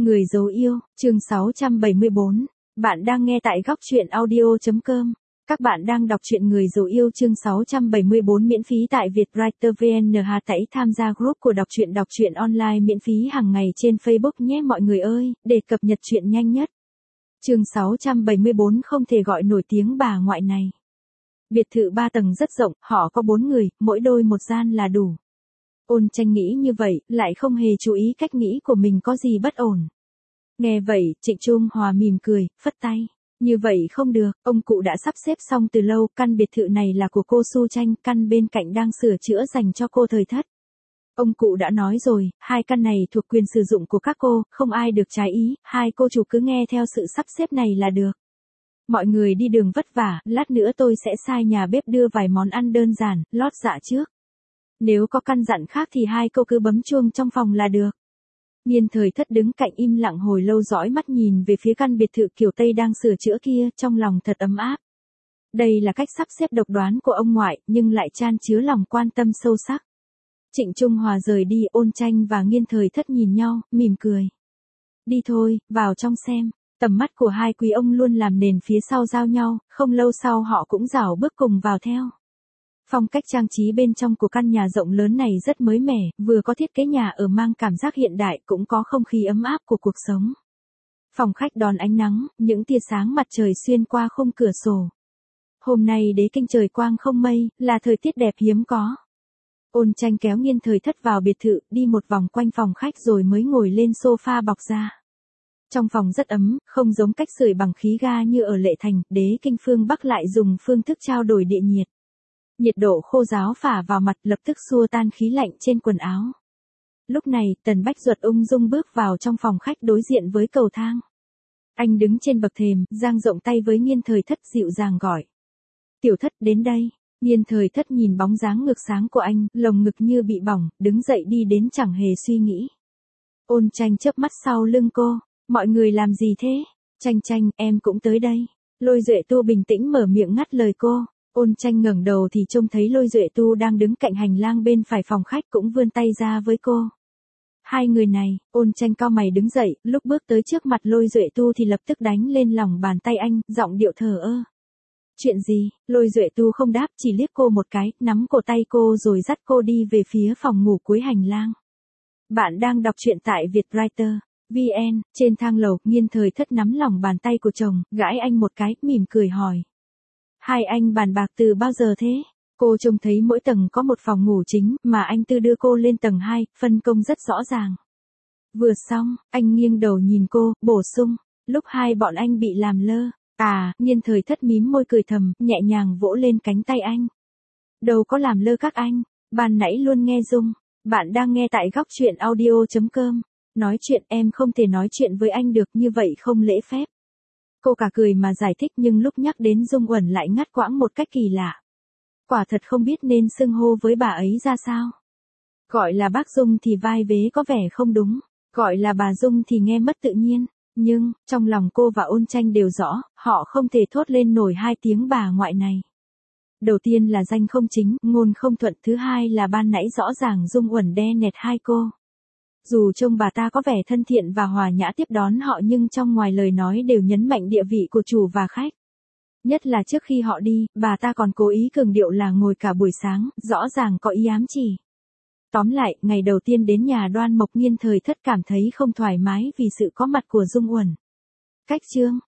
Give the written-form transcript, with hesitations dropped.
Người dấu yêu, chương 674. Bạn đang nghe tại góc truyện audio.com. Các bạn đang đọc truyện Người dấu yêu chương 674 miễn phí tại Vietwriter VN. Hãy tham gia group của đọc truyện online miễn phí hàng ngày trên Facebook nhé mọi người ơi, để cập nhật truyện nhanh nhất. Chương 674 không thể gọi nổi tiếng bà ngoại này. Biệt thự 3 tầng rất rộng, họ có 4 người, mỗi đôi một gian là đủ. Ôn Tranh nghĩ như vậy, lại không hề chú ý cách nghĩ của mình có gì bất ổn. Nghe vậy, Trịnh Trung Hòa mỉm cười, phất tay. Như vậy không được, ông cụ đã sắp xếp xong từ lâu, căn biệt thự này là của cô Su Tranh, căn bên cạnh đang sửa chữa dành cho cô Thời Thất. Ông cụ đã nói rồi, hai căn này thuộc quyền sử dụng của các cô, không ai được trái ý, hai cô chủ cứ nghe theo sự sắp xếp này là được. Mọi người đi đường vất vả, lát nữa tôi sẽ sai nhà bếp đưa vài món ăn đơn giản, lót dạ trước. Nếu có căn dặn khác thì hai cô cứ bấm chuông trong phòng là được. Nhiên Thời Thất đứng cạnh im lặng hồi lâu dõi mắt nhìn về phía căn biệt thự kiểu Tây đang sửa chữa kia, trong lòng thật ấm áp. Đây là cách sắp xếp độc đoán của ông ngoại, nhưng lại chan chứa lòng quan tâm sâu sắc. Trịnh Trung Hòa rời đi, Ôn Tranh và Nhiên Thời Thất nhìn nhau, mỉm cười. Đi thôi, vào trong xem. Tầm mắt của hai quý ông luôn làm nền phía sau giao nhau, không lâu sau họ cũng rảo bước cùng vào theo. Phong cách trang trí bên trong của căn nhà rộng lớn này rất mới mẻ, vừa có thiết kế nhà ở mang cảm giác hiện đại cũng có không khí ấm áp của cuộc sống. Phòng khách đón ánh nắng, những tia sáng mặt trời xuyên qua khung cửa sổ. Hôm nay đế kinh trời quang không mây, là thời tiết đẹp hiếm có. Ôn Tranh kéo Nhiên Thời Thất vào biệt thự, đi một vòng quanh phòng khách rồi mới ngồi lên sofa bọc ra. Trong phòng rất ấm, không giống cách sưởi bằng khí ga như ở Lệ Thành, đế kinh phương Bắc lại dùng phương thức trao đổi địa nhiệt. Nhiệt độ khô ráo phả vào mặt lập tức xua tan khí lạnh trên quần áo. Lúc này, Tần Bách Duật ung dung bước vào trong phòng khách đối diện với cầu thang. Anh đứng trên bậc thềm, dang rộng tay với Nhiên Thời Thất dịu dàng gọi. Tiểu Thất đến đây. Nhiên Thời Thất nhìn bóng dáng ngược sáng của anh, lồng ngực như bị bỏng, đứng dậy đi đến chẳng hề suy nghĩ. Ôn Tranh chớp mắt sau lưng cô. Mọi người làm gì thế? Tranh, em cũng tới đây. Lôi Duệ Tu bình tĩnh mở miệng ngắt lời cô. Ôn Tranh ngẩng đầu thì trông thấy Lôi Duệ Tu đang đứng cạnh hành lang bên phải phòng khách cũng vươn tay ra với cô. Hai người này, Ôn Tranh cau mày đứng dậy, lúc bước tới trước mặt Lôi Duệ Tu thì lập tức đánh lên lòng bàn tay anh, giọng điệu thờ ơ. Chuyện gì? Lôi Duệ Tu không đáp, chỉ liếc cô một cái, nắm cổ tay cô rồi dắt cô đi về phía phòng ngủ cuối hành lang. Bạn đang đọc truyện tại Vietwriter VN. Trên thang lầu, Nhiên Thời Thất nắm lòng bàn tay của chồng, gãi anh một cái, mỉm cười hỏi. Hai anh bàn bạc từ bao giờ thế? Cô trông thấy mỗi tầng có một phòng ngủ chính, mà anh Tư đưa cô lên tầng 2, phân công rất rõ ràng. Vừa xong, anh nghiêng đầu nhìn cô, bổ sung, lúc hai bọn anh bị làm lơ. Nhiên Thời Thất mím môi cười thầm, nhẹ nhàng vỗ lên cánh tay anh. Đâu có làm lơ các anh, ban nãy luôn nghe Dung. Bạn đang nghe tại góc truyện audio.com. Nói chuyện em không thể nói chuyện với anh được như vậy không lễ phép. Cô cả cười mà giải thích nhưng lúc nhắc đến Dung Uẩn lại ngắt quãng một cách kỳ lạ. Quả thật không biết nên xưng hô với bà ấy ra sao. Gọi là bác Dung thì vai vế có vẻ không đúng, gọi là bà Dung thì nghe mất tự nhiên. Nhưng, trong lòng cô và Ôn Tranh đều rõ, họ không thể thốt lên nổi hai tiếng bà ngoại này. Đầu tiên là danh không chính, ngôn không thuận, thứ hai là ban nãy rõ ràng Dung Uẩn đe nẹt hai cô. Dù trông bà ta có vẻ thân thiện và hòa nhã tiếp đón họ nhưng trong ngoài lời nói đều nhấn mạnh địa vị của chủ và khách. Nhất là trước khi họ đi, bà ta còn cố ý cường điệu là ngồi cả buổi sáng, rõ ràng có ý ám chỉ. Tóm lại, ngày đầu tiên đến nhà Đoan Mộc, Nhiên Thời Thất cảm thấy không thoải mái vì sự có mặt của Dung Uẩn. Cách chương,